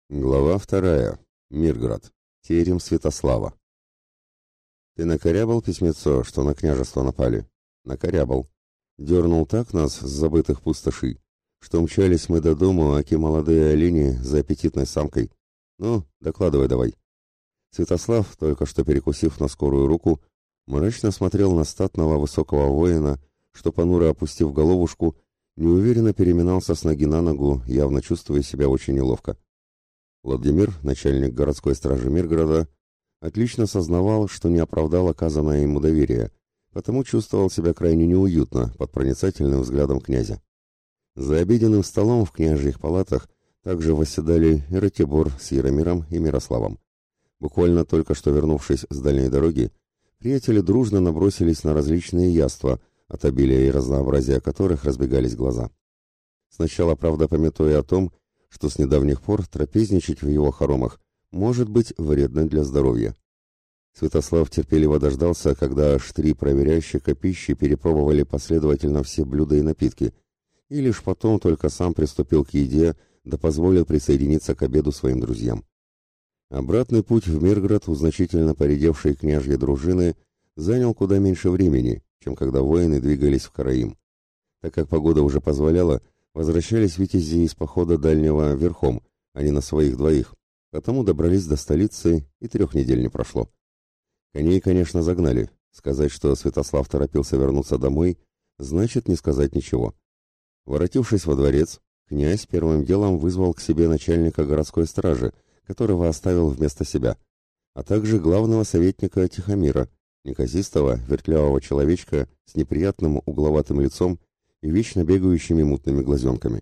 Глава вторая. Мирград. Терем Святослава. Ты накорябал письмецо, что на княжество напали? Накорябал. Дернул так нас с забытых пустошей, что мчались мы до дому, аки молодые олени за аппетитной самкой. Ну, докладывай давай. Святослав, только что перекусив на скорую руку, мрачно смотрел на статного высокого воина, что, понуро опустив головушку, неуверенно переминался с ноги на ногу, явно чувствуя себя очень неловко. Владимир, начальник городской стражи Мирграда, отлично сознавал, что не оправдал оказанное ему доверие, потому чувствовал себя крайне неуютно под проницательным взглядом князя. За обеденным столом в княжьих палатах также восседали и Ратибор с Яромиром и Мирославом. Буквально только что вернувшись с дальней дороги, приятели дружно набросились на различные яства, от обилия и разнообразия которых разбегались глаза. Сначала, правда, памятуя о том, что с недавних пор трапезничать в его хоромах может быть вредно для здоровья. Святослав терпеливо дождался, когда аж 3 проверяющих пищи перепробовали последовательно все блюда и напитки, и лишь потом только сам приступил к еде, да позволил присоединиться к обеду своим друзьям. Обратный путь в Мирград у значительно поредевшей княжьей дружины занял куда меньше времени, чем когда воины двигались в Караим. Так как погода уже позволяла, возвращались витязи из похода дальнего верхом, а не на своих двоих, потому добрались до столицы, и 3 недель не прошло. Коней, конечно, загнали. Сказать, что Святослав торопился вернуться домой, значит не сказать ничего. Воротившись во дворец, князь первым делом вызвал к себе начальника городской стражи, которого оставил вместо себя, а также главного советника Тихомира, неказистого, вертлявого человечка с неприятным угловатым лицом и вечно бегающими мутными глазенками.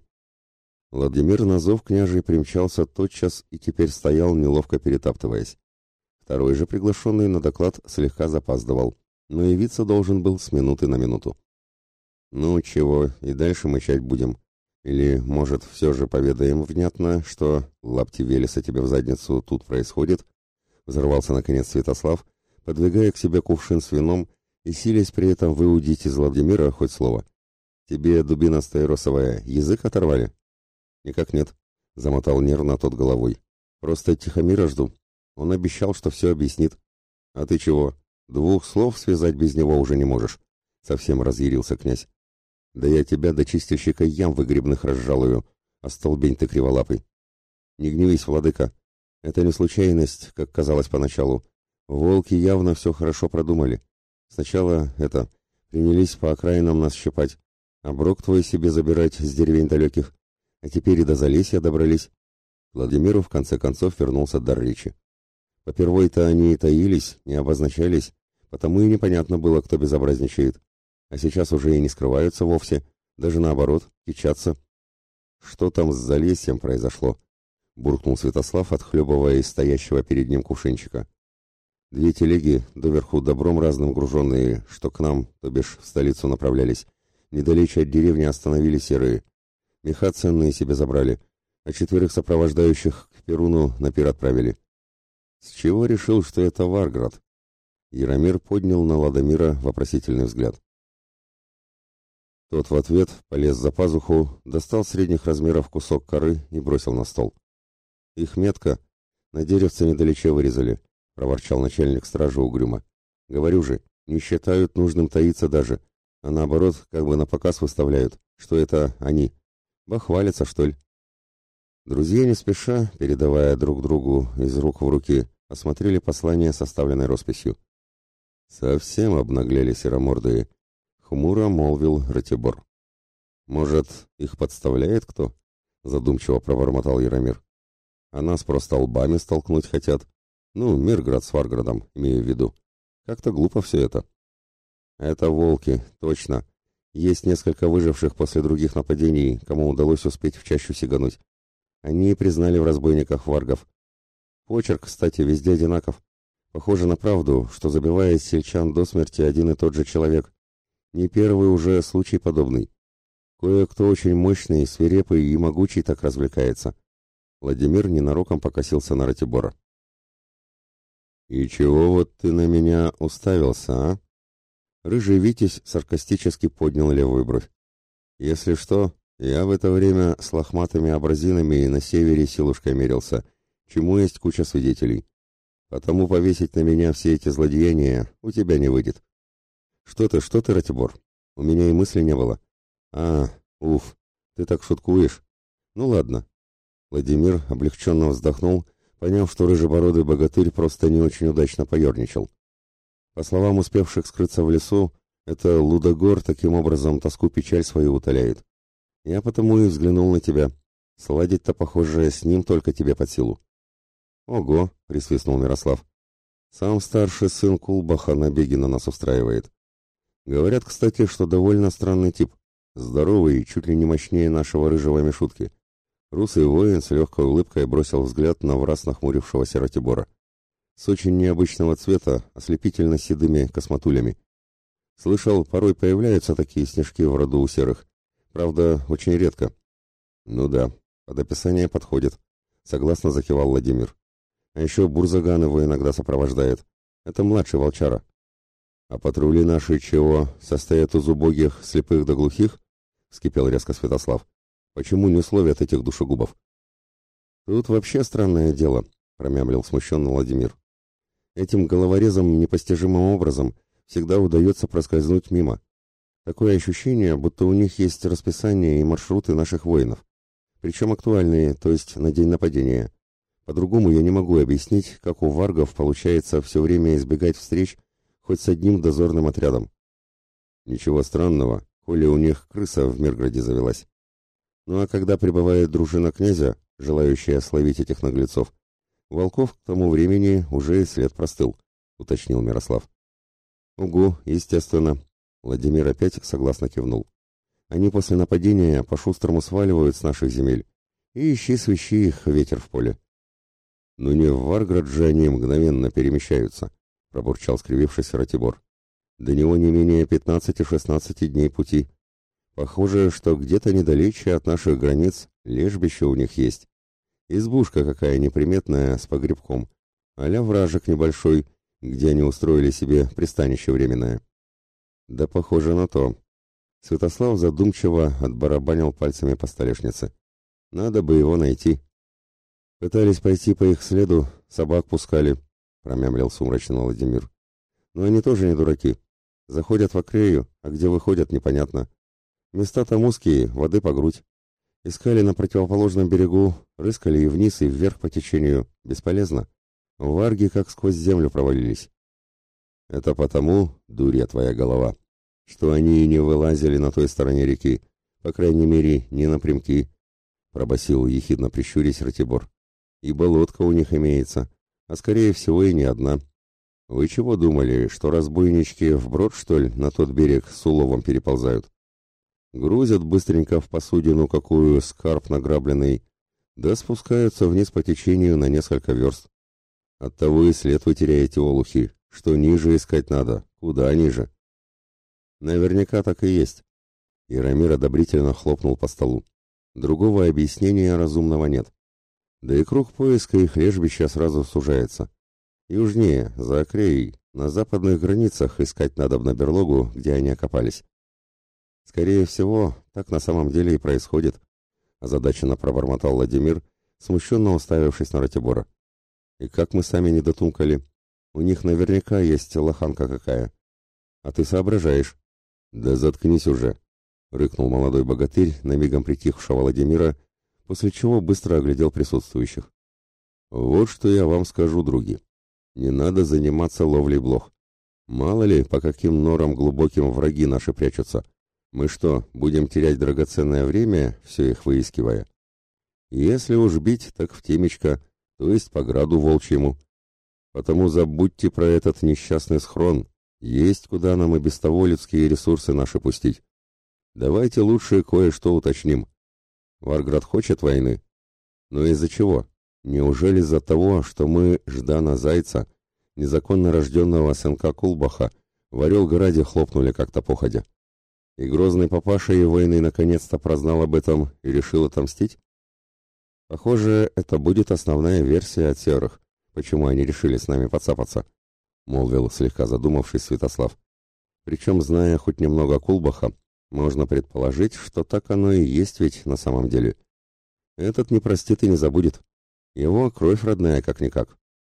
Владимир на зов княжий примчался тотчас и теперь стоял, неловко перетаптываясь. Второй же приглашенный на доклад слегка запаздывал, но явиться должен был с минуты на минуту. «Ну чего, и дальше мычать будем? Или, может, все же поведаем внятно, что лапти Велеса тебе в задницу тут происходит?» Взорвался наконец Святослав, подвигая к себе кувшин с вином и силясь при этом выудить из Владимира хоть слово. «Тебе, дубина стаиросовая, язык оторвали?» «Никак нет», — замотал нервно тот головой. «Просто Тихомира жду. Он обещал, что все объяснит». «А ты чего? 2 слов связать без него уже не можешь?» Совсем разъярился князь. «Да я тебя до чистильщика ям выгребных разжалую, остолбень ты криволапый». «Не гневись, владыка. Это не случайность, как казалось поначалу. Волки явно все хорошо продумали. Сначала принялись по окраинам нас щипать, оброк твой себе забирать с деревень далеких, а теперь и до Залесья добрались». Владимиру в конце концов вернулся дар речи. Попервой-то они и таились, не обозначались, потому и непонятно было, кто безобразничает. А сейчас уже и не скрываются вовсе, даже наоборот, кичатся. «Что там с Залесьем произошло?» — буркнул Святослав, отхлебывая из стоящего перед ним кувшинчика. 2 телеги, доверху добром разным груженные, что к нам, то бишь в столицу направлялись, недалече от деревни остановили серые. Меха ценные себе забрали, а 4 сопровождающих к Перуну на пир отправили. С чего решил, что это Варград? Яромир поднял на Ладомира вопросительный взгляд. Тот в ответ полез за пазуху, достал средних размеров кусок коры и бросил на стол. «Их метка на деревце недалече вырезали», — проворчал начальник стражи угрюмо. «Говорю же, не считают нужным таиться даже, а наоборот, как бы на показ выставляют, что это они. Бахвалятся, что ли?» Друзья не спеша, передавая друг другу из рук в руки, осмотрели послание, составленное росписью. «Совсем обнаглели серомордые», — хмуро молвил Ратибор. «Может, их подставляет кто?» — задумчиво пробормотал Яромир. «А нас просто лбами столкнуть хотят. Ну, Мирград с Варградом, имею в виду. Как-то глупо все это». «Это волки, точно. Есть несколько выживших после других нападений, кому удалось успеть в чащу сигануть. Они признали в разбойниках варгов. Почерк, кстати, везде одинаков. Похоже на правду, что забивает сельчан до смерти один и тот же человек. Не первый уже случай подобный. Кое-кто очень мощный, свирепый и могучий так развлекается». Владимир ненароком покосился на Ратибора. «И чего вот ты на меня уставился, а?» Рыжий Витязь саркастически поднял левую бровь. «Если что, я в это время с лохматыми абразинами на севере силушкой мерился чему есть куча свидетелей. Потому повесить на меня все эти злодеяния у тебя не выйдет. Что ты, Ратибор? У меня и мысли не было. А, уф, ты так шуткуешь. Ну ладно. Владимир облегченно вздохнул, поняв, что рыжебородый богатырь просто не очень удачно поерничал. По словам успевших скрыться в лесу, это Лудогор таким образом тоску-печаль свою утоляет. Я потому и взглянул на тебя. Сладить-то, похоже, с ним только тебе под силу. Ого, присвистнул Мирослав. Сам старший сын Кулбаха набеги на нас устраивает. Говорят, кстати, что довольно странный тип. Здоровый и чуть ли не мощнее нашего рыжего Мишутки. Русый воин с легкой улыбкой бросил взгляд на враз нахмурившегося Ратибора. С очень необычного цвета, ослепительно седыми косматулями. Слышал, порой появляются такие снежки в роду у серых. Правда, очень редко. Ну да, под описание подходит. Согласно закивал Владимир. А еще Бурзаган его иногда сопровождает. Это младший волчара. А патрули наши чего, состоят из убогих, слепых да глухих? Вскипел резко Святослав. Почему не условят этих душегубов? Тут вообще странное дело, промямлил смущенно Владимир. Этим головорезам непостижимым образом всегда удается проскользнуть мимо. Такое ощущение, будто у них есть расписание и маршруты наших воинов. Причем актуальные, то есть на день нападения. По-другому я не могу объяснить, как у варгов получается все время избегать встреч хоть с одним дозорным отрядом. Ничего странного, коли у них крыса в Мирграде завелась. Ну а когда прибывает дружина князя, желающая словить этих наглецов, волков к тому времени уже и след простыл, уточнил Мирослав. Угу, естественно. Владимир опять согласно кивнул. Они после нападения по-шустрому сваливают с наших земель, и ищи свищи их ветер в поле. Но не в Варград же они мгновенно перемещаются, пробурчал скривившийся Ратибор. До него не менее 15-16 дней пути. Похоже, что где-то недалече от наших границ лежбище у них есть. Избушка какая неприметная с погребком, а-ля вражек небольшой, где они устроили себе пристанище временное. Да похоже на то. Святослав задумчиво отбарабанил пальцами по столешнице. Надо бы его найти. Пытались пойти по их следу, собак пускали, промямлил сумрачно Владимир. Но они тоже не дураки. Заходят в Акрею, а где выходят, непонятно. Места там узкие, воды по грудь. Искали на противоположном берегу, рыскали и вниз, и вверх по течению. Бесполезно. Варги как сквозь землю провалились. Это потому, дурья твоя голова, что они и не вылазили на той стороне реки, по крайней мере, не напрямки, пробасил ехидно прищурясь Ратибор. Ибо лодка у них имеется, а скорее всего и не одна. Вы чего думали, что разбойнички вброд, что ли, на тот берег с уловом переползают? Грузят быстренько в посудину какую скарб награбленный, да спускаются вниз по течению на несколько верст. Оттого и след вы теряете, олухи, что ниже искать надо, куда ниже. Наверняка так и есть. Яромир одобрительно хлопнул по столу. Другого объяснения разумного нет. Да и круг поиска их лежбища сразу сужается. Южнее, за Акреей, на западных границах искать надо на берлогу, где они окопались. Скорее всего, так на самом деле и происходит, озадаченно пробормотал Владимир, смущенно уставившись на Ратибора. И как мы сами не дотумкали, у них наверняка есть лоханка какая. А ты соображаешь. Да заткнись уже, рыкнул молодой богатырь на мигом притихшего Владимира, после чего быстро оглядел присутствующих. Вот что я вам скажу, други. Не надо заниматься ловлей блох. Мало ли, по каким норам глубоким враги наши прячутся. Мы что, будем терять драгоценное время, все их выискивая? Если уж бить, так в темечко, то есть по граду волчьему. Потому забудьте про этот несчастный схрон. Есть куда нам и без того людские ресурсы наши пустить. Давайте лучше кое-что уточним. Варград хочет войны? Но из-за чего? Неужели из-за того, что мы Ждана Зайца, незаконно рожденного сынка Кулбаха, в Орел-Граде хлопнули как-то походя? И грозный папаша и войны наконец-то прознал об этом и решил отомстить? Похоже, это будет основная версия от серых, почему они решили с нами подцапаться, молвил слегка задумавшись Святослав. Причем, зная хоть немного Кулбаха, можно предположить, что так оно и есть ведь на самом деле. Этот не простит и не забудет. Его кровь родная, как-никак.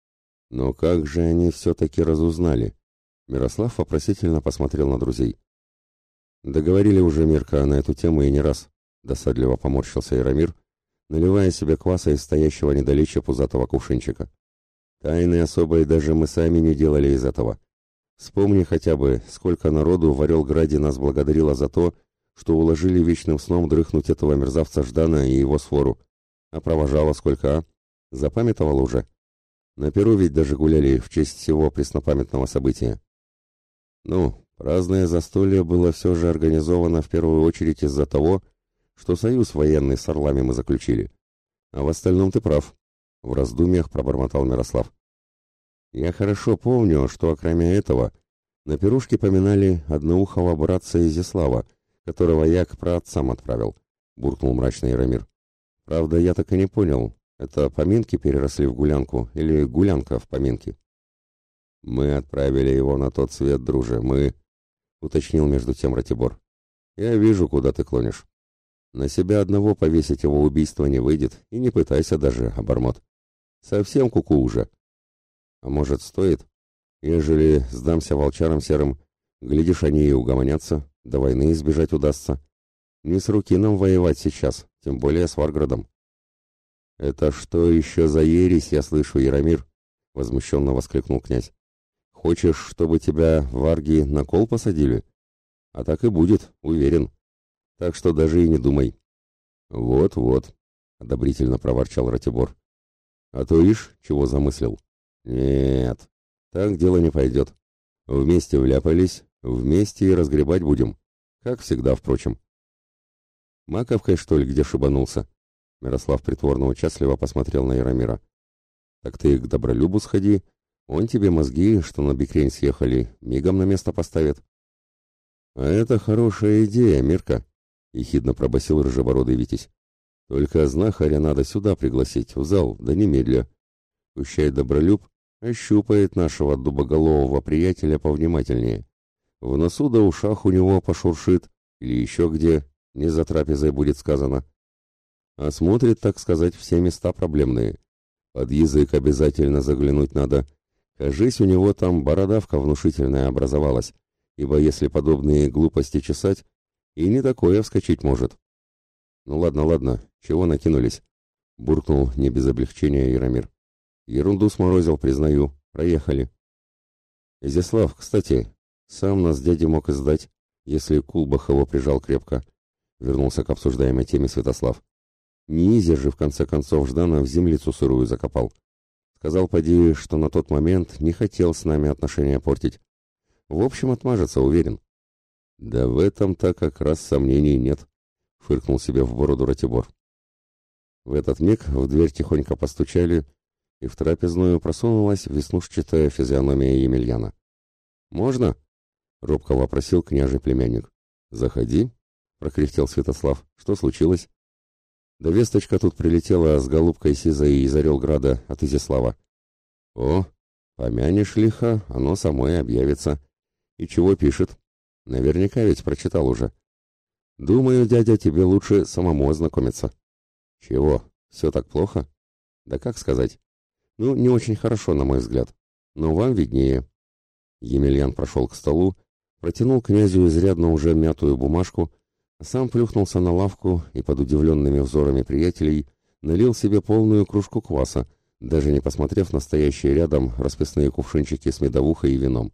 Но как же они все-таки разузнали? Мирослав вопросительно посмотрел на друзей. Договорили уже, Мирка, на эту тему и не раз. Досадливо поморщился Яромир, наливая себе кваса из стоящего недалече пузатого кувшинчика. Тайны особой даже мы сами не делали из этого. Вспомни хотя бы, сколько народу в Орелграде нас благодарило за то, что уложили вечным сном дрыхнуть этого мерзавца Ждана и его свору. А провожало сколько, а? Запамятовал уже? На Перу ведь даже гуляли в честь всего преснопамятного события. Ну, праздное застолье было все же организовано в первую очередь из-за того, что союз военный с орлами мы заключили. А в остальном ты прав. В раздумьях пробормотал Мирослав. Я хорошо помню, что, окромя этого, на пирушке поминали одноухого братца Изяслава, которого я к праотцам отправил, буркнул мрачный Яромир. Правда, я так и не понял, это поминки переросли в гулянку или гулянка в поминки? Мы отправили его на тот свет, друже, мы, уточнил между тем Ратибор. Я вижу, куда ты клонишь. На себя одного повесить его убийство не выйдет, и не пытайся даже, обормот. Совсем куку уже. А может, стоит? Ежели сдамся волчарам серым, глядишь, они и угомонятся, до войны избежать удастся. Не с руки нам воевать сейчас, тем более с Варградом. «Это что еще за ересь, я слышу, Яромир?» — возмущенно воскликнул князь. «Хочешь, чтобы тебя варги на кол посадили? А так и будет, уверен. Так что даже и не думай». «Вот-вот», — одобрительно проворчал Ратибор. «А то ишь, чего замыслил?» «Нет, так дело не пойдет. Вместе вляпались, вместе и разгребать будем. Как всегда, впрочем». «Маковкой, что ли, где шибанулся?» Мирослав притворно участливо посмотрел на Яромира. «Так ты к Добролюбу сходи, он тебе мозги, что на бикрень съехали, мигом на место поставит». «А это хорошая идея, Мирка», — ехидно пробасил рыжебородый Витязь. «Только знахаря надо сюда пригласить, в зал, да немедля. Пущай Добролюб ощупает нашего дубоголового приятеля повнимательнее. В носу да ушах у него пошуршит, или еще где, не за трапезой будет сказано. Осмотрит, так сказать, все места проблемные. Под язык обязательно заглянуть надо. Кажись, у него там бородавка внушительная образовалась, ибо если подобные глупости чесать, и не такое вскочить может». «Ну ладно, ладно, чего накинулись?» — буркнул не без облегчения Яромир. «Ерунду сморозил, признаю. Проехали». «Изяслав, кстати, сам нас дядя мог издать, если Кулбах его прижал крепко», — вернулся к обсуждаемой теме Святослав. «Не Изя же, в конце концов, Ждана в землицу сырую закопал. Сказал, поди, что на тот момент не хотел с нами отношения портить. В общем, отмажется, уверен». «Да в этом-то как раз сомнений нет», — фыркнул себе в бороду Ратибор. В этот миг в дверь тихонько постучали, и в трапезную просунулась веснушчатая физиономия Емельяна. «Можно?» — робко вопросил княжий племянник. «Заходи», — прокряхтел Святослав. «Что случилось?» «Да весточка тут прилетела с голубкой сизой из Орелграда от Изяслава». «О, помянешь лихо, оно само и объявится. И чего пишет? Наверняка ведь прочитал уже. Думаю, дядя, тебе лучше самому ознакомиться». «Чего? Все так плохо?» «Да как сказать? Ну, не очень хорошо, на мой взгляд. Но вам виднее». Емельян прошел к столу, протянул князю изрядно уже мятую бумажку, а сам плюхнулся на лавку и под удивленными взорами приятелей налил себе полную кружку кваса, даже не посмотрев на стоящие рядом расписные кувшинчики с медовухой и вином.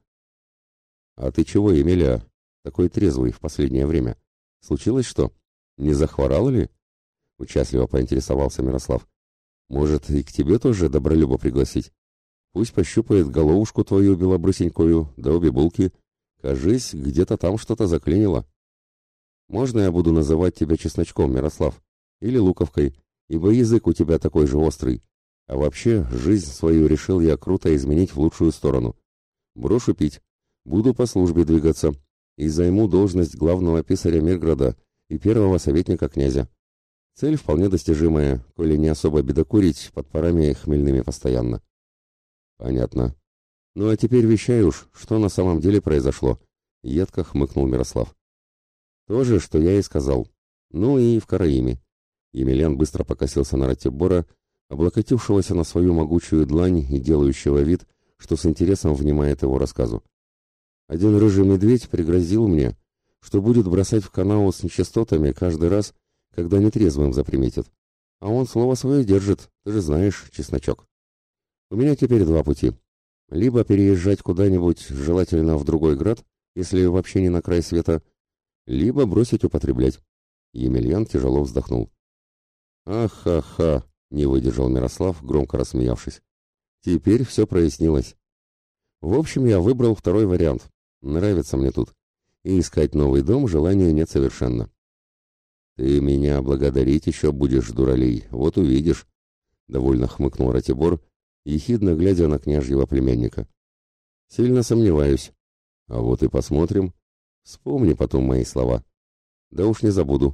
«А ты чего, Емеля, такой трезвый в последнее время? Случилось что? Не захворал ли?» — участливо поинтересовался Мирослав. «Может, и к тебе тоже Добролюба пригласить? Пусть пощупает головушку твою белобрысенькую, да обе булки. Кажись, где-то там что-то заклинило. Можно я буду называть тебя чесночком, Мирослав? Или луковкой, ибо язык у тебя такой же острый. А вообще, жизнь свою решил я круто изменить в лучшую сторону. Брошу пить, буду по службе двигаться и займу должность главного писаря Мирграда и первого советника князя. Цель вполне достижимая, коли не особо бедокурить под парами хмельными постоянно». «Понятно. Ну а теперь вещай уж, что на самом деле произошло», — едко хмыкнул Мирослав. «То же, что я и сказал. Ну и в Караиме». Емельян быстро покосился на Ратибора, облокотившегося на свою могучую длань и делающего вид, что с интересом внимает его рассказу. Один рыжий медведь пригрозил мне, что будет бросать в канаву с нечистотами каждый раз, когда нетрезвым заприметит. А он слово свое держит, ты же знаешь, чесночок. У меня теперь два пути. Либо переезжать куда-нибудь, желательно в другой град, если вообще не на край света, либо бросить употреблять. Емельян тяжело вздохнул. «Ах-ха-ха!» — не выдержал Мирослав, громко рассмеявшись. «Теперь все прояснилось. В общем, я выбрал второй вариант. Нравится мне тут. И искать новый дом желания нет совершенно». «Ты меня благодарить еще будешь, дуралей, вот увидишь», — довольно хмыкнул Ратибор, ехидно глядя на княжьего племянника. «Сильно сомневаюсь. А вот и посмотрим. Вспомни потом мои слова. Да уж не забуду».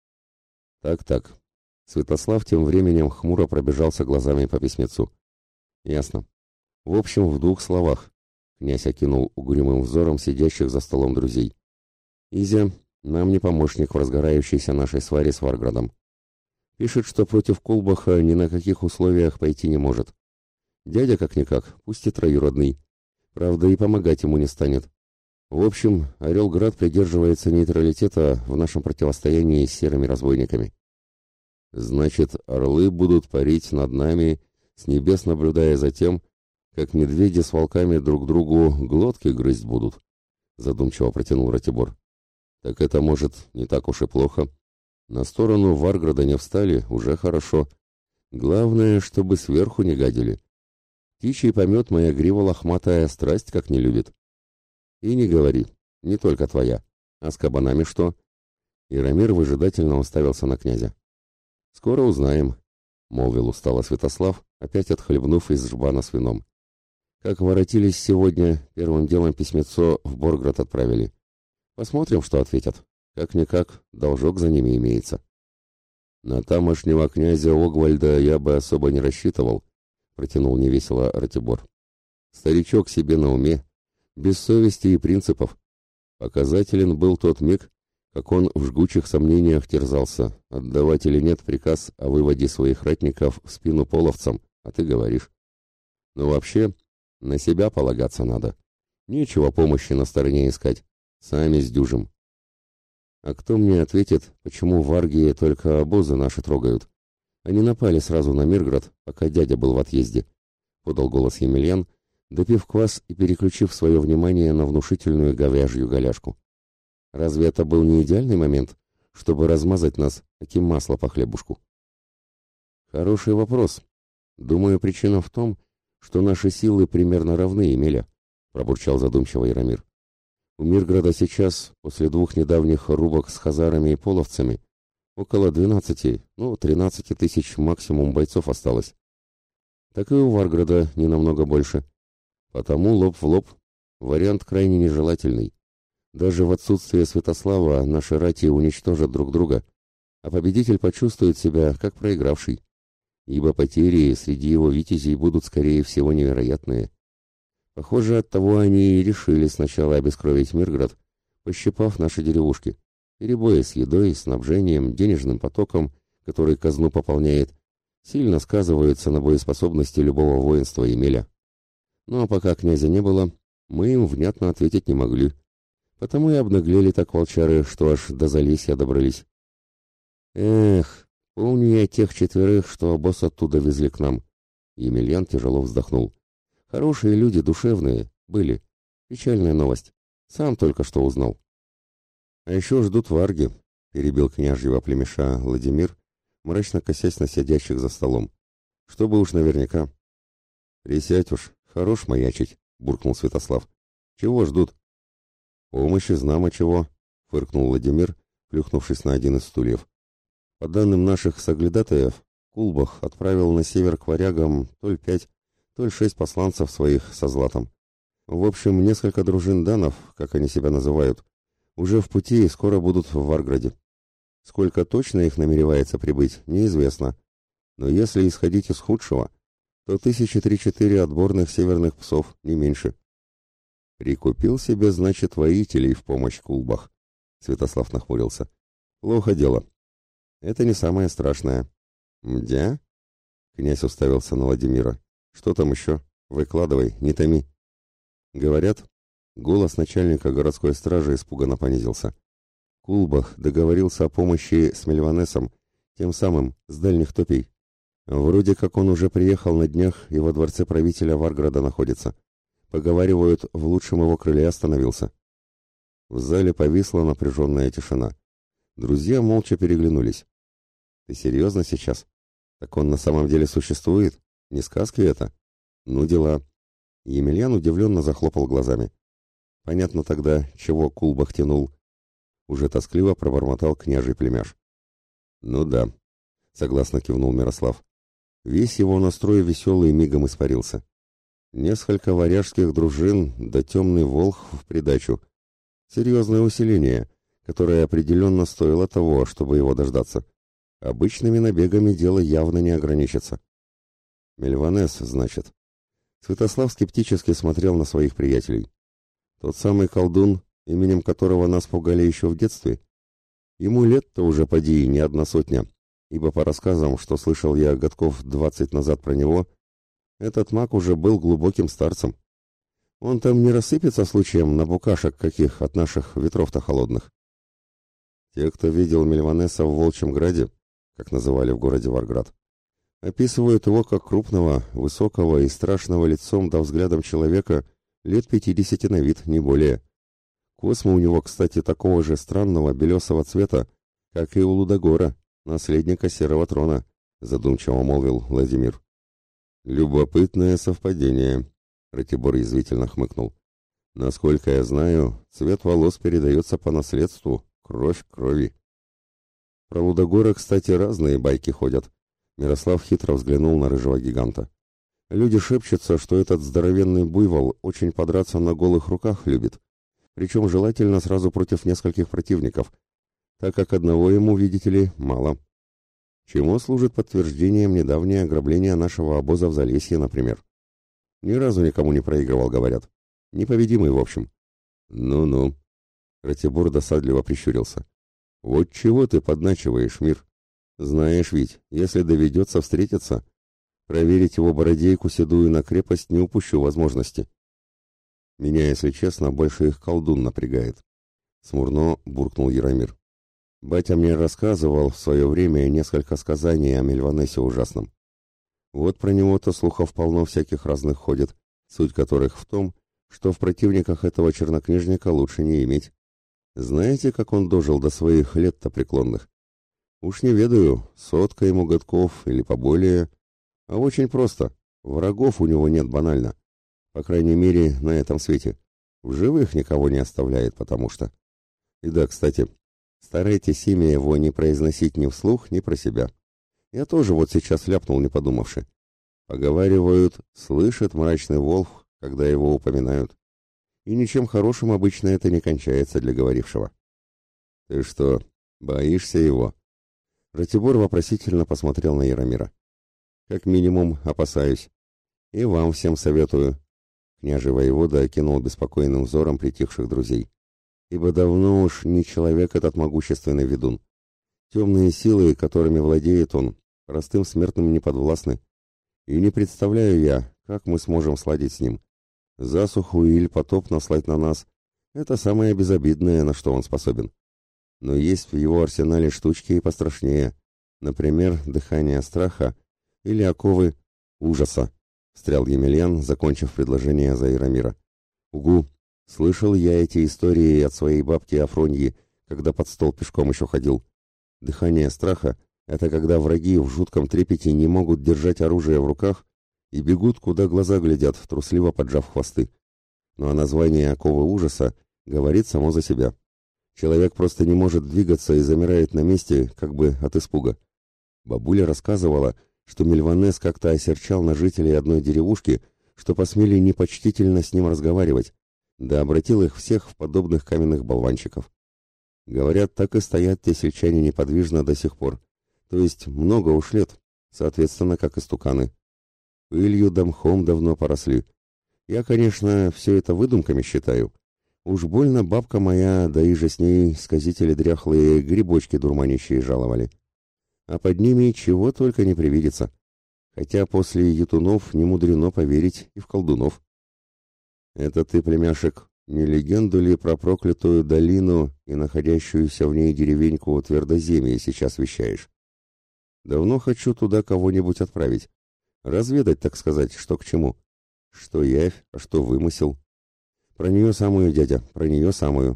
Так. Святослав тем временем хмуро пробежался глазами по письмецу. «Ясно. В общем, в двух словах». Князь окинул угрюмым взором сидящих за столом друзей. «Изя нам не помощник в разгорающейся нашей сваре с Варградом. Пишет, что против Кулбаха ни на каких условиях пойти не может. Дядя как-никак, пусть и троюродный. Правда, и помогать ему не станет. В общем, Орел-Град придерживается нейтралитета в нашем противостоянии с серыми разбойниками. Значит, орлы будут парить над нами, с небес наблюдая за тем, как медведи с волками друг другу глотки грызть будут», — задумчиво протянул Ратибор. «Так это, может, не так уж и плохо. На сторону Варграда не встали, уже хорошо. Главное, чтобы сверху не гадили. Птичий помет моя грива лохматая страсть как не любит. И не говори, не только твоя. А с кабанами что?» Ирамир выжидательно уставился на князя. «Скоро узнаем», — молвил устало Святослав, опять отхлебнув из жбана с вином. «Как воротились сегодня, первым делом письмецо в Борград отправили. Посмотрим, что ответят. Как-никак, должок за ними имеется». «На тамошнего князя Огвальда я бы особо не рассчитывал», — протянул невесело Ратибор. «Старичок себе на уме, без совести и принципов. Показателен был тот миг, как он в жгучих сомнениях терзался, отдавать или нет приказ о выводе своих ратников в спину половцам, а ты говоришь. Но вообще, на себя полагаться надо. Нечего помощи на стороне искать, сами сдюжим». «А кто мне ответит, почему варги только обозы наши трогают? Они напали сразу на Мирград, пока дядя был в отъезде», — подал голос Емельян, допив квас и переключив свое внимание на внушительную говяжью голяшку. «Разве это был не идеальный момент, чтобы размазать нас, таким масло по хлебушку?» «Хороший вопрос. Думаю, причина в том, что наши силы примерно равны, Емеля», — пробурчал задумчиво Яромир. «У Мирграда сейчас, после 2 недавних рубок с хазарами и половцами, около 12, 13 тысяч максимум бойцов осталось. Так и у Варграда не намного больше. Потому лоб в лоб. Вариант крайне нежелательный. Даже в отсутствие Святослава наши рати уничтожат друг друга, а победитель почувствует себя как проигравший, ибо потери среди его витязей будут, скорее всего, невероятные. Похоже, оттого они и решили сначала обескровить Мирград, пощипав наши деревушки. Перебои с едой, снабжением, денежным потоком, который казну пополняет, сильно сказываются на боеспособности любого воинства Емеля. Ну а пока князя не было, мы им внятно ответить не могли. Потому и обнаглели так волчары, что аж до Залесья добрались. Эх, помню я тех 4, что обоз оттуда везли к нам. Емельян тяжело вздохнул. Хорошие люди, душевные, были. Печальная новость. Сам только что узнал. А еще ждут варги, перебил княжьего племеша Владимир, мрачно косясь на сидящих за столом. Чтобы уж наверняка. Присядь уж, хорош маячить, буркнул Святослав. Чего ждут? Помощи знамо чего, фыркнул Владимир, плюхнувшись на один из стульев. По данным наших соглядатаев, Кулбах отправил на север к варягам то ли 5, то ли 6 посланцев своих со златом. В общем, несколько дружин данов, как они себя называют, уже в пути и скоро будут в Варграде. Сколько точно их намеревается прибыть, неизвестно. Но если исходить из худшего, то 3-4 отборных северных псов, не меньше. Прикупил себе, значит, воителей в помощь Кулбах. Святослав нахмурился. Плохо дело. Это не самое страшное. Мдя? Князь уставился на Владимира. Что там еще? Выкладывай, не томи. Говорят, голос начальника городской стражи испуганно понизился. Кулбах договорился о помощи с Мельванесом, тем самым, с дальних топей. Вроде как он уже приехал на днях и во дворце правителя Варграда находится. Поговаривают, в лучшем его крыле остановился. В зале повисла напряженная тишина. Друзья молча переглянулись. «Ты серьезно сейчас? Так он на самом деле существует? Не сказки это? Ну дела». Емельян удивленно захлопал глазами. Понятно тогда, чего Кулбах тянул. Уже тоскливо пробормотал княжий племяш. «Ну да», — согласно кивнул Мирослав. Весь его настрой веселый мигом испарился. Несколько варяжских дружин, да темный волх в придачу. Серьезное усиление, которое определенно стоило того, чтобы его дождаться. Обычными набегами дело явно не ограничится. Мельванес, значит. Святослав скептически смотрел на своих приятелей. Тот самый колдун, именем которого нас пугали еще в детстве. Ему лет-то уже поди не одна сотня, ибо по рассказам, что слышал я годков 20 назад про него, этот маг уже был глубоким старцем. Он там не рассыпется случаем на букашек каких от наших ветров-то холодных. Те, кто видел Мельванеса в Волчьем Граде, как называли в городе Варград, описывают его как крупного, высокого и страшного лицом да взглядом человека лет 50 на вид, не более. Космы у него, кстати, такого же странного белесого цвета, как и у Лудогора, наследника Серого Трона, задумчиво молвил Владимир. Любопытное совпадение, Ратибор язвительно хмыкнул. Насколько я знаю, цвет волос передается по наследству, кровь к крови. Про Лудогора, кстати, разные байки ходят. Мирослав хитро взглянул на рыжего гиганта. Люди шепчутся, что этот здоровенный буйвол очень подраться на голых руках любит, причем желательно сразу против нескольких противников, так как одного ему, видите ли, мало. Чему служит подтверждением недавнее ограбление нашего обоза в Залесье, например. Ни разу никому не проигрывал, говорят. Непобедимый, в общем. Ну-ну. Ратибор досадливо прищурился. Вот чего ты подначиваешь, мир? Знаешь ведь, если доведется встретиться, проверить его бородейку седую на крепость не упущу возможности. Меня, если честно, больше их колдун напрягает. Смурно буркнул Яромир. Батя мне рассказывал в свое время несколько сказаний о Мельванесе ужасном. Вот про него-то слухов полно всяких разных ходит, суть которых в том, что в противниках этого чернокнижника лучше не иметь. Знаете, как он дожил до своих лет-то преклонных? Уж не ведаю, 100 ему годков или поболее, а очень просто. Врагов у него нет банально. По крайней мере, на этом свете. В живых никого не оставляет, потому что... И да, кстати, старайтесь имя его не произносить ни вслух, ни про себя. Я тоже вот сейчас ляпнул, не подумавши. Поговаривают, слышит мрачный волк, когда его упоминают. И ничем хорошим обычно это не кончается для говорившего. Ты что, боишься его? Ратибор вопросительно посмотрел на Яромира. Как минимум, опасаюсь. И вам всем советую. Княжий воевода окинул беспокойным взором притихших друзей. Ибо давно уж не человек этот могущественный ведун. Темные силы, которыми владеет он, простым смертным не подвластны. И не представляю я, как мы сможем сладить с ним. Засуху или потоп наслать на нас — это самое безобидное, на что он способен. Но есть в его арсенале штучки и пострашнее. Например, дыхание страха или оковы ужаса, — встрял Емельян, закончив предложение за Яромира. Угу, слышал я эти истории от своей бабки Афроньи, когда под стол пешком еще ходил. Дыхание страха — это когда враги в жутком трепете не могут держать оружие в руках и бегут, куда глаза глядят, трусливо поджав хвосты. Ну а название оковы ужаса говорит само за себя. Человек просто не может двигаться и замирает на месте, как бы от испуга. Бабуля рассказывала, что Мельванес как-то осерчал на жителей одной деревушки, что посмели непочтительно с ним разговаривать, да обратил их всех в подобных каменных болванчиков. Говорят, так и стоят те сельчане неподвижно до сих пор, то есть много уж лет, соответственно, как истуканы. Пылью да мхом давно поросли. Я, конечно, все это выдумками считаю. Уж больно бабка моя, да и же с ней сказители дряхлые грибочки дурманящие жаловали. А под ними чего только не привидится. хотя после етунов не мудрено поверить и в колдунов. Это ты, племяшек, не легенду ли про проклятую долину и находящуюся в ней деревеньку Твердоземье сейчас вещаешь? Давно хочу туда кого-нибудь отправить. Разведать, так сказать, что к чему. Что явь, а что вымысел. Про нее самую, дядя, про нее самую.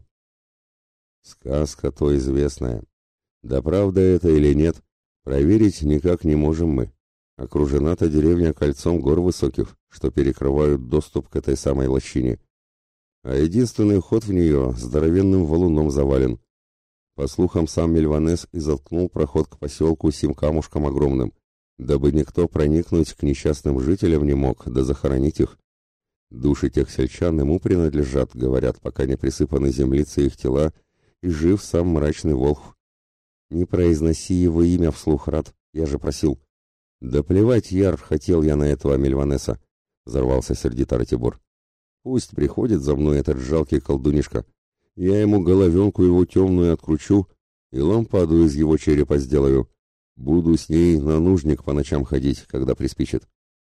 Сказка то известная. Да правда это или нет, проверить никак не можем мы. Окружена-то деревня кольцом гор высоких, что перекрывают доступ к этой самой лощине. А единственный ход в нее здоровенным валуном завален. По слухам, сам Мельванес и заткнул проход к поселку сим камушком огромным, дабы никто проникнуть к несчастным жителям не мог, да захоронить их. Души тех сельчан ему принадлежат, говорят, пока не присыпаны землицы их тела, и жив сам мрачный волхв. Не произноси его имя вслух, Рад, я же просил. Да плевать, Яр, хотел я на этого Мельванеса, взорвался сердито Ратибор. Пусть приходит за мной этот жалкий колдунишка. Я ему головенку его темную откручу и лампаду из его черепа сделаю. Буду с ней на нужник по ночам ходить, когда приспичит.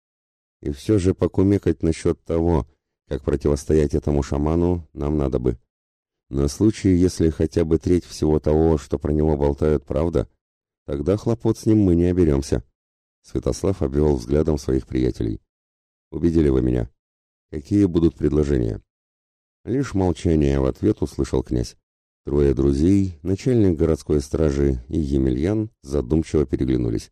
И все же покумекать насчет того, как противостоять этому шаману, нам надо бы. На случай, если хотя бы треть всего того, что про него болтают, правда, тогда хлопот с ним мы не оберемся. Святослав обвел взглядом своих приятелей. Убедили вы меня. Какие будут предложения? Лишь молчание в ответ услышал князь. Трое друзей, начальник городской стражи и Емельян задумчиво переглянулись.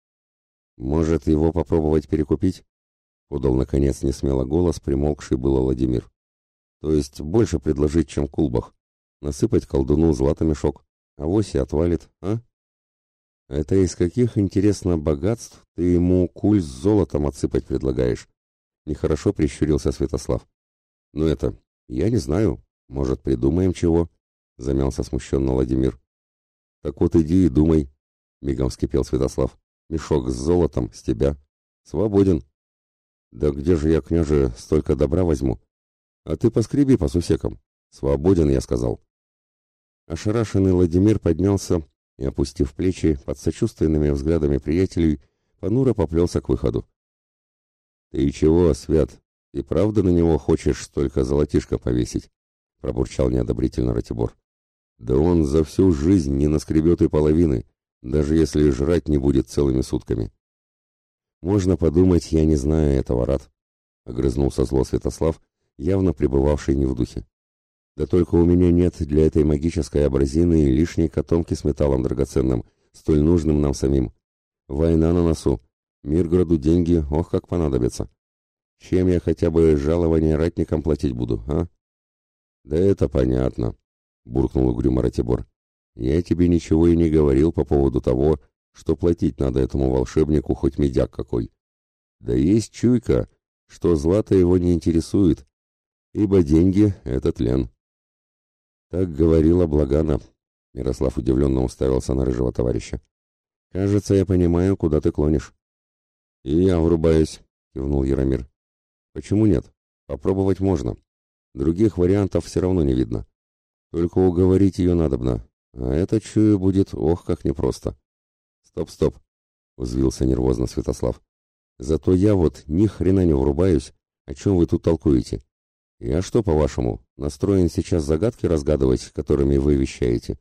«Может, его попробовать перекупить?» — подал, наконец, несмело голос, примолкший было Владимир. «То есть больше предложить, чем Кулбах. Насыпать колдуну злато мешок. Авось и отвалит, а?» «Это из каких, интересно, богатств ты ему куль с золотом отсыпать предлагаешь?» Нехорошо прищурился Святослав. «Ну это, я не знаю. Может, придумаем чего?» Замялся смущенно Владимир. «Так вот иди и думай», — мигом вскипел Святослав. «Мешок с золотом с тебя. Свободен». «Да где же я, княже, столько добра возьму? А ты поскреби по сусекам. Свободен, я сказал». Ошарашенный Владимир поднялся и, опустив плечи, под сочувственными взглядами приятелей, понуро поплелся к выходу. «Ты чего, Свят, и правда на него хочешь столько золотишка повесить?» — пробурчал неодобрительно Ратибор. «Да он за всю жизнь не наскребет и половины, даже если жрать не будет целыми сутками». «Можно подумать, я не знаю этого, Рад», — огрызнулся зло Святослав, явно пребывавший не в духе. «Да только у меня нет для этой магической абразины лишней котомки с металлом драгоценным, столь нужным нам самим. Война на носу. Мирграду деньги, ох, как понадобятся. Чем я хотя бы жалование ратникам платить буду, а?» «Да это понятно», — буркнул угрюмо Ратибор. «Я тебе ничего и не говорил по поводу того, что платить надо этому волшебнику, хоть медяк какой. Да есть чуйка, что злато его не интересует, ибо деньги — это тлен». «Так говорила Благана», — Мирослав удивленно уставился на рыжего товарища. «Кажется, я понимаю, куда ты клонишь». «И я врубаюсь», — кивнул Яромир. «Почему нет? Попробовать можно. Других вариантов все равно не видно. Только уговорить ее надобно, а это, чую, будет ох, как непросто». «Стоп», — взвился нервозно Святослав. «Зато я вот ни хрена не врубаюсь. О чем вы тут толкуете? Я что, по-вашему, настроен сейчас загадки разгадывать, которыми вы вещаете?»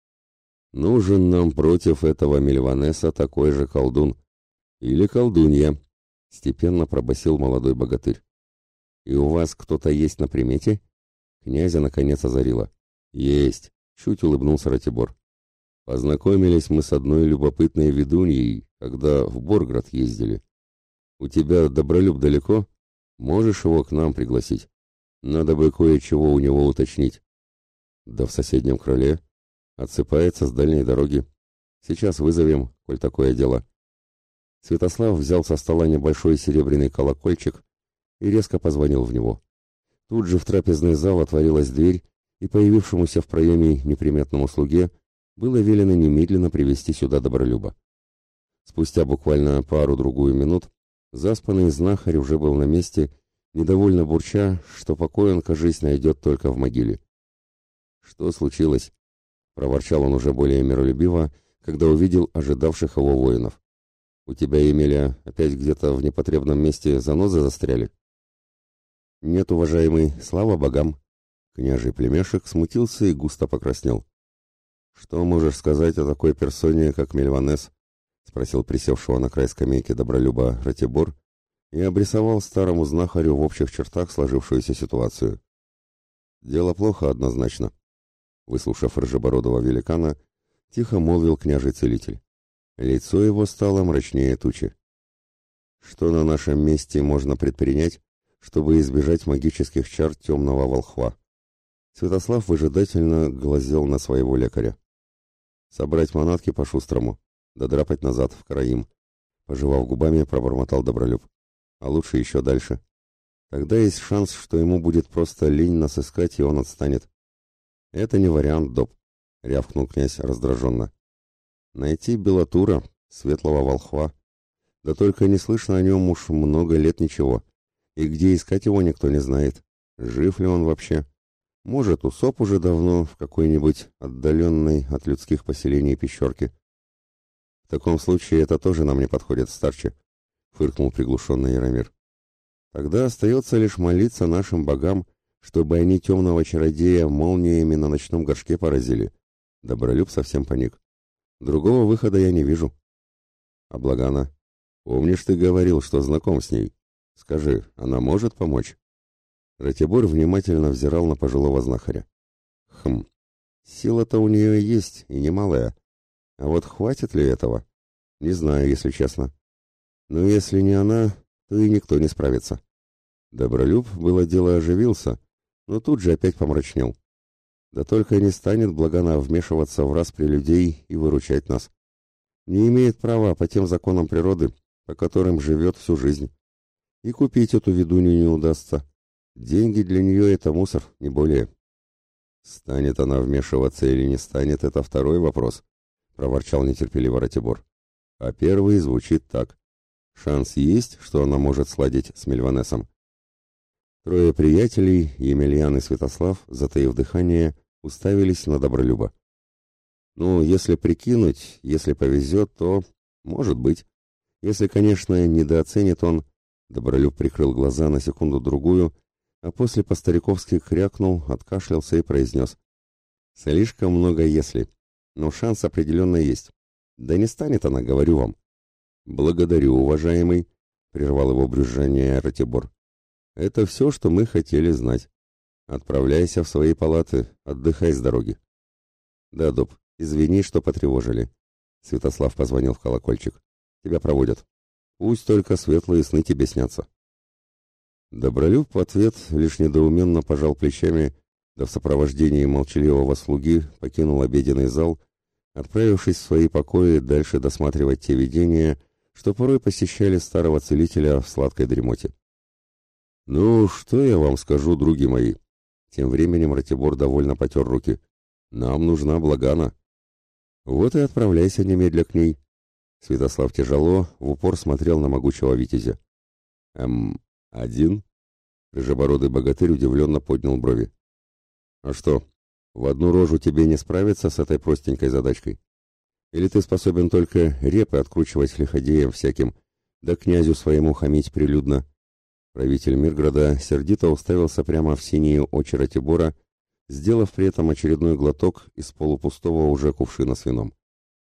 «Нужен нам против этого Мельванеса такой же колдун. Или колдунья», — степенно пробасил молодой богатырь. «И у вас кто-то есть на примете?» Князя наконец озарило. «Есть», — чуть улыбнулся Ратибор. «Познакомились мы с одной любопытной ведуньей, когда в Борград ездили. У тебя Добролюб далеко? Можешь его к нам пригласить? Надо бы кое-чего у него уточнить». «Да в соседнем крыле. Отсыпается с дальней дороги. Сейчас вызовем, коль такое дело». Святослав взял со стола небольшой серебряный колокольчик и резко позвонил в него. Тут же в трапезный зал отворилась дверь, и появившемуся в проеме неприметному слуге было велено немедленно привести сюда Добролюба. Спустя буквально пару-другую минут заспанный знахарь уже был на месте, недовольно бурча, что покой он, кажись, найдет только в могиле. «Что случилось?» — проворчал он уже более миролюбиво, когда увидел ожидавших его воинов. У тебя, Емеля, опять где-то в непотребном месте занозы застряли? Нет, уважаемый, слава богам. Княжий племешек смутился и густо покраснел. Что можешь сказать о такой персоне, как Мельванес? Спросил присевшего на край скамейки Добролюба Ратибор и обрисовал старому знахарю в общих чертах сложившуюся ситуацию. Дело плохо однозначно. Выслушав рыжебородого великана, тихо молвил княжий целитель. Лицо его стало мрачнее тучи. Что на нашем месте можно предпринять, чтобы избежать магических чар темного волхва? Святослав выжидательно глазел на своего лекаря. Собрать манатки по-шустрому, додрапать назад в Караим. Пожевав губами, пробормотал Добролюб. А лучше еще дальше. Тогда есть шанс, что ему будет просто лень нас искать, и он отстанет. Это не вариант, Доб, рявкнул князь раздраженно. Найти Белатура, светлого волхва. Да только не слышно о нем уж много лет ничего. И где искать его никто не знает. Жив ли он вообще? Может, усоп уже давно в какой-нибудь отдаленной от людских поселений пещерке. В таком случае это тоже нам не подходит, старче, фыркнул приглушенный Яромир. Тогда остается лишь молиться нашим богам, чтобы они темного чародея молниями на ночном горшке поразили. Добролюб совсем паник. Другого выхода я не вижу. А Благана, помнишь, ты говорил, что знаком с ней? Скажи, она может помочь? Ратибор внимательно взирал на пожилого знахаря. Сила-то у нее есть, и немалая. А вот хватит ли этого? Не знаю, если честно. Но если не она, то и никто не справится. Добролюб, было дело, оживился, но тут же опять помрачнел. Да только не станет Благана вмешиваться в распри людей и выручать нас. Не имеет права по тем законам природы, по которым живет всю жизнь. И купить эту ведунью не удастся. Деньги для нее — это мусор, не более. Станет она вмешиваться или не станет — это второй вопрос, проворчал нетерпеливо Ратибор. А первый звучит так. Шанс есть, что она может сладить с Мельванесом. Трое приятелей, Емельян и Святослав, затаив дыхание, уставились на Добролюба. Ну, если прикинуть, если повезет, то, может быть. Если, конечно, недооценит он... Добролюб прикрыл глаза на секунду-другую, а после по-стариковски крякнул, откашлялся и произнес. Слишком много «если», но шанс определенно есть. Да не станет она, говорю вам. Благодарю, уважаемый, прервал его брюзжание Ратибор. Это все, что мы хотели знать. Отправляйся в свои палаты, отдыхай с дороги. Да, Доб, извини, что потревожили. Святослав позвонил в колокольчик. Тебя проводят. Пусть только светлые сны тебе снятся. Добролюб в ответ лишь недоуменно пожал плечами, да в сопровождении молчаливого слуги покинул обеденный зал, отправившись в свои покои дальше досматривать те видения, что порой посещали старого целителя в сладкой дремоте. «Ну, что я вам скажу, други мои?» Тем временем Ратибор довольно потер руки. «Нам нужна Благана». «Вот и отправляйся немедля к ней». Святослав тяжело, в упор смотрел на могучего витязя. Один?» Рыжебородый богатырь удивленно поднял брови. «А что, в одну рожу тебе не справиться с этой простенькой задачкой? Или ты способен только репы откручивать лиходеям всяким, да князю своему хамить прилюдно?» Правитель Мирграда сердито уставился прямо в синие очи Ратибора, сделав при этом очередной глоток из полупустого уже кувшина с вином.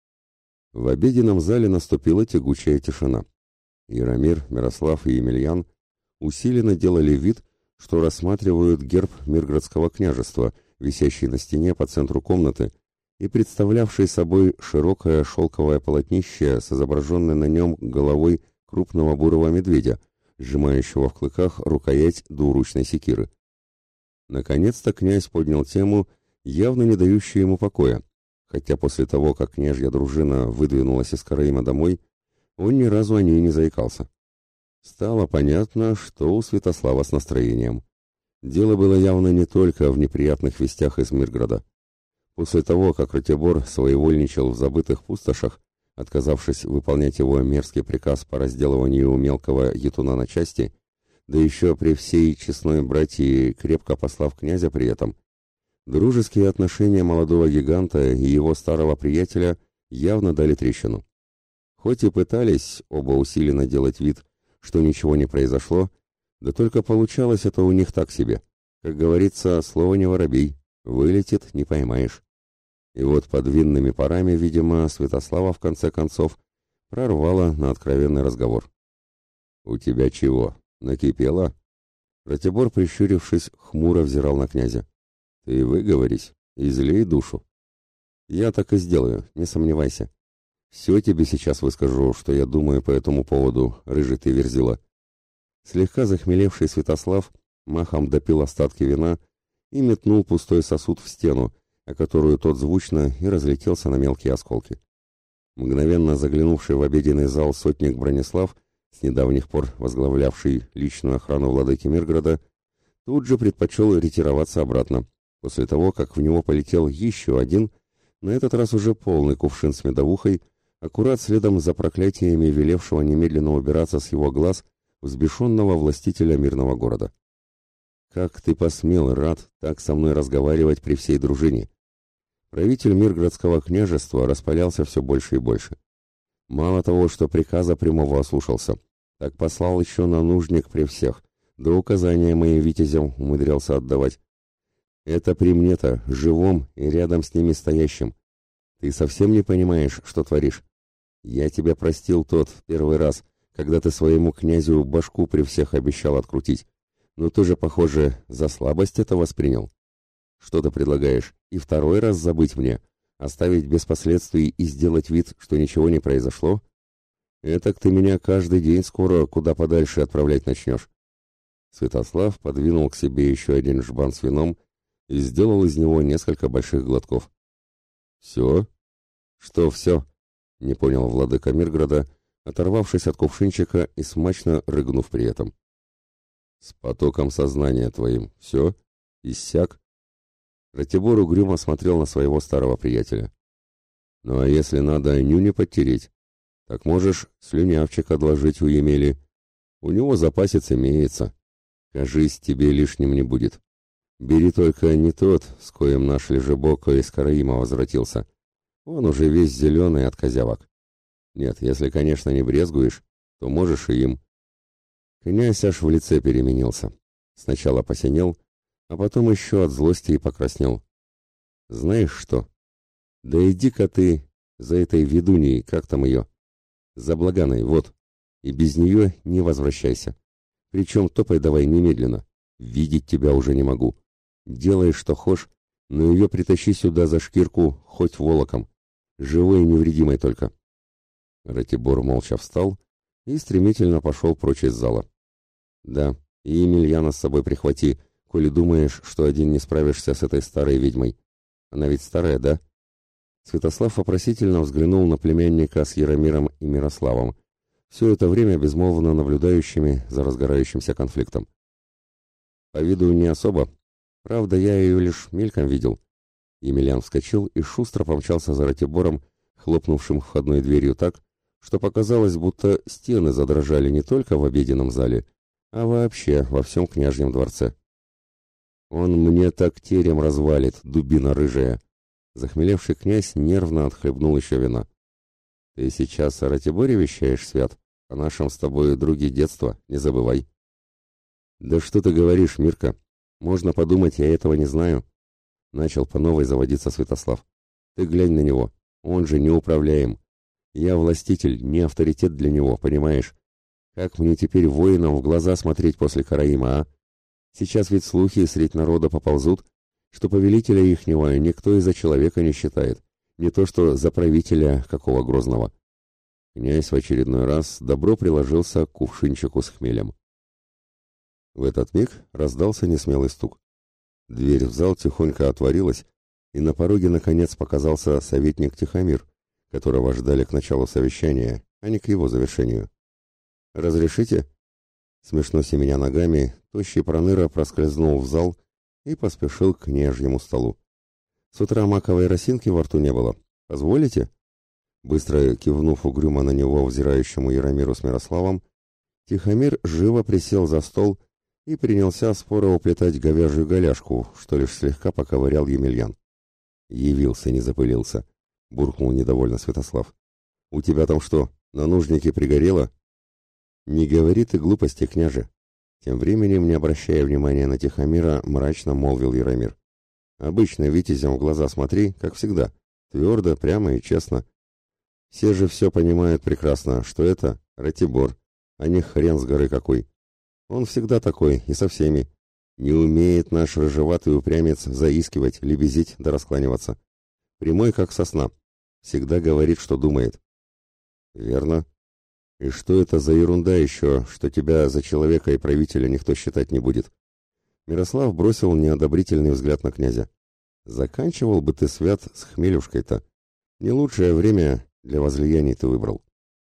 В обеденном зале наступила тягучая тишина. Яромир, Мирослав и Емельян усиленно делали вид, что рассматривают герб Мирградского княжества, висящий на стене по центру комнаты и представлявший собой широкое шелковое полотнище с изображенной на нем головой крупного бурого медведя, сжимающего в клыках рукоять двуручной секиры. Наконец-то князь поднял тему, явно не дающую ему покоя, хотя после того, как княжья дружина выдвинулась из Караима домой, он ни разу о ней не заикался. Стало понятно, что у Святослава с настроением. Дело было явно не только в неприятных вестях из Мирграда. После того, как Ратибор своевольничал в забытых пустошах, отказавшись выполнять его мерзкий приказ по разделыванию мелкого етуна на части, да еще при всей честной братьи крепко послав князя при этом, дружеские отношения молодого гиганта и его старого приятеля явно дали трещину. Хоть и пытались оба усиленно делать вид, что ничего не произошло, да только получалось это у них так себе. Как говорится, слово не воробей, вылетит, не поймаешь. И вот под винными парами, видимо, Святослава в конце концов прорвала на откровенный разговор. «У тебя чего, накипело?» Ратибор, прищурившись, хмуро взирал на князя. «Ты выговорись, излей душу». «Я так и сделаю, не сомневайся. Все тебе сейчас выскажу, что я думаю по этому поводу, рыжий ты верзила». Слегка захмелевший Святослав махом допил остатки вина и метнул пустой сосуд в стену, о которую тот звучно и разлетелся на мелкие осколки. Мгновенно заглянувший в обеденный зал сотник Бронислав, с недавних пор возглавлявший личную охрану владыки Мирграда, тут же предпочел ретироваться обратно, после того, как в него полетел еще один, на этот раз уже полный кувшин с медовухой, аккурат следом за проклятиями велевшего немедленно убираться с его глаз взбешенного властителя мирного города. «Как ты посмел, Рад, так со мной разговаривать при всей дружине?» Правитель Мирградского княжества распалялся все больше и больше. Мало того, что приказа прямого ослушался, так послал еще на нужник при всех, да указания моим витязям умудрялся отдавать. Это при мне-то, живом и рядом с ними стоящим. Ты совсем не понимаешь, что творишь? Я тебя простил тот первый раз, когда ты своему князю башку при всех обещал открутить. Но ты же, похоже, за слабость это воспринял. Что ты предлагаешь? И второй раз забыть мне? Оставить без последствий и сделать вид, что ничего не произошло? Этак ты меня каждый день скоро куда подальше отправлять начнешь. Святослав подвинул к себе еще один жбан с вином и сделал из него несколько больших глотков. «Все?» «Что все?» — не понял владыка Мирграда, оторвавшись от кувшинчика и смачно рыгнув при этом. «С потоком сознания твоим все? Иссяк?» Ратибор угрюмо смотрел на своего старого приятеля. «Ну а если надо нюни подтереть, так можешь слюнявчик отложить у Емели. У него запасец имеется. Кажись, тебе лишним не будет. Бери только не тот, с коим наш лежебоко из Караима возвратился. Он уже весь зеленый от козявок. Нет, если, конечно, не брезгуешь, то можешь и им». Князь аж в лице переменился. Сначала посинел, а потом еще от злости и покраснел. «Знаешь что? Да иди-ка ты за этой ведуньей, как там ее? За Благаной, вот. И без нее не возвращайся. Причем топай давай немедленно. Видеть тебя уже не могу. Делай, что хочешь, но ее притащи сюда за шкирку хоть волоком. Живой и невредимой только». Ратибор молча встал и стремительно пошел прочь из зала. «Да, и Емельяна с собой прихвати, коли думаешь, что один не справишься с этой старой ведьмой. Она ведь старая, да?» Святослав вопросительно взглянул на племянника с Яромиром и Мирославом, все это время безмолвно наблюдающими за разгорающимся конфликтом. «По виду не особо. Правда, я ее лишь мельком видел». Емельян вскочил и шустро помчался за Ратибором, хлопнувшим входной дверью так, что показалось, будто стены задрожали не только в обеденном зале, а вообще во всем княжьем дворце. «Он мне так терем развалит, дубина рыжая!» Захмелевший князь нервно отхлебнул еще вина. «Ты сейчас о Ратиборе вещаешь, Свят? О нашем с тобой друге детства, не забывай». «Да что ты говоришь, Мирка? Можно подумать, я этого не знаю». Начал по новой заводиться Святослав. «Ты глянь на него, он же неуправляем. Я властитель, не авторитет для него, понимаешь? Как мне теперь воинам в глаза смотреть после Караима, а? Сейчас ведь слухи средь народа поползут, что повелителя ихнего никто и за человека не считает, не то что за правителя какого грозного». Князь в очередной раз добро приложился к кувшинчику с хмелем. В этот миг раздался несмелый стук. Дверь в зал тихонько отворилась, и на пороге наконец показался советник Тихомир, которого ждали к началу совещания, а не к его завершению. «Разрешите?» Смешно семеня ногами, тощий проныра проскользнул в зал и поспешил к княжьему столу. «С утра маковой росинки во рту не было. Позволите?» Быстро кивнув угрюмо на него взирающему Яромиру с Мирославом, Тихомир живо присел за стол и принялся споро уплетать говяжью голяшку, что лишь слегка поковырял Емельян. «Явился, не запылился», — буркнул недовольно Святослав. «У тебя там что, На нужнике пригорело? Не говори ты глупости, княже. Тем временем, не обращая внимания на Тихомира, мрачно молвил Яромир. Обычно витязем в глаза смотри, как всегда, твердо, прямо и честно. Все же все понимают прекрасно, что это Ратибор, а не хрен с горы какой. Он всегда такой и со всеми. Не умеет наш рыжеватый упрямец заискивать, лебезить да раскланиваться. Прямой, как сосна. Всегда говорит, что думает. Верно. И что это за ерунда еще, что тебя за человека и правителя никто считать не будет? Мирослав бросил неодобрительный взгляд на князя. Заканчивал бы ты, свят, с хмелюшкой-то. Не лучшее время для возлияний ты выбрал.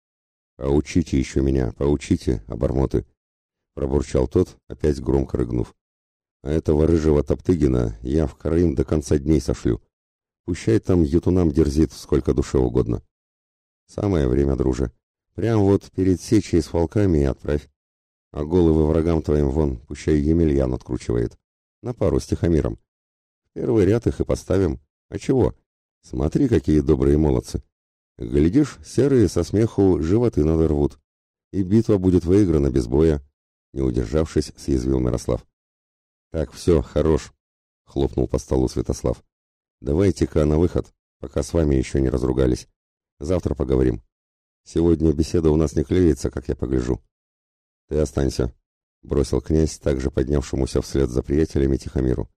Поучите еще меня, поучите, обормоты, пробурчал тот, опять громко рыгнув. А этого рыжего Топтыгина я в Крым до конца дней сошлю. Пущай там ютунам дерзит сколько душе угодно. Самое время, друже. Прям вот перед сечей с волками и отправь. А головы врагам твоим вон, пущай Емельян откручивает. На пару с Тихомиром. В первый ряд их и поставим. А чего? Смотри, какие добрые молодцы. Глядишь, серые со смеху животы надорвут. И битва будет выиграна без боя. Не удержавшись, съязвил Мирослав. Так, все, хорош, хлопнул по столу Святослав. Давайте-ка на выход, пока с вами еще не разругались. Завтра поговорим. Сегодня беседа у нас не клеится, как я погляжу. Ты останься, бросил князь, также поднявшемуся вслед за приятелями Тихомиру.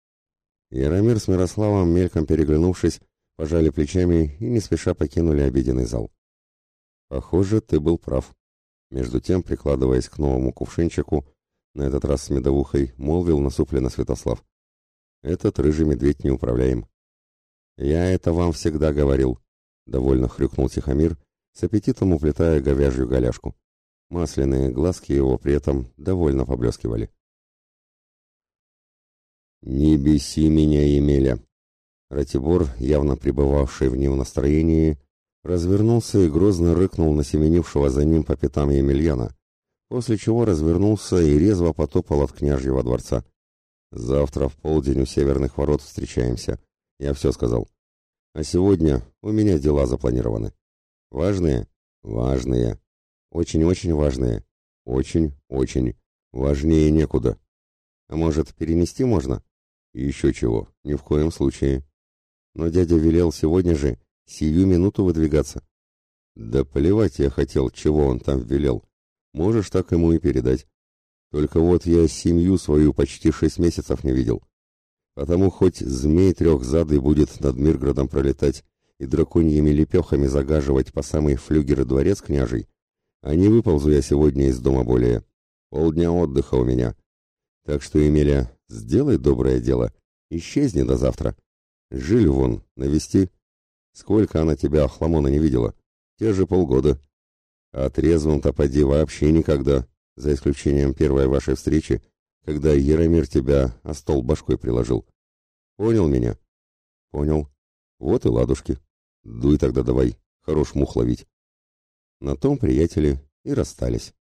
Яромир с Мирославом, мельком переглянувшись, пожали плечами и не спеша покинули обеденный зал. Похоже, ты был прав. Между тем, прикладываясь к новому кувшинчику, на этот раз с медовухой, молвил насупленно Святослав. Этот рыжий медведь неуправляем. Я это вам всегда говорил, довольно хрюкнул Тихомир, с аппетитом уплетая говяжью голяшку. Масляные глазки его при этом довольно поблескивали. «Не беси меня, Емеля!» Ратибор, явно пребывавший в нем настроении, развернулся и грозно рыкнул на семенившего за ним по пятам Емельяна, после чего развернулся и резво потопал от княжьего дворца. «Завтра в полдень у северных ворот встречаемся. Я все сказал. А сегодня у меня дела запланированы. Важные? Важные. Очень-очень важные. Очень-очень. Важнее некуда. А может, перенести можно? И еще чего, ни в коем случае. Но дядя велел сегодня же, сию минуту выдвигаться. Да плевать я хотел, чего он там велел. Можешь так ему и передать. Только вот я семью свою почти 6 месяцев не видел. Потому хоть змей трехзадый будет над Мирградом пролетать и драконьими лепехами загаживать по самый флюгер и дворец княжий, а не выползу я сегодня из дома более. Полдня отдыха у меня. Так что, Емеля, сделай доброе дело, исчезни до завтра. Жиль вон, навести. Сколько она тебя, Хламона, не видела? Те же полгода. А трезвым-то поди вообще никогда, за исключением первой вашей встречи, когда Яромир тебя о стол башкой приложил. Понял меня? Понял. Вот и ладушки. Дуй тогда давай, хорош мух ловить. На том приятели и расстались.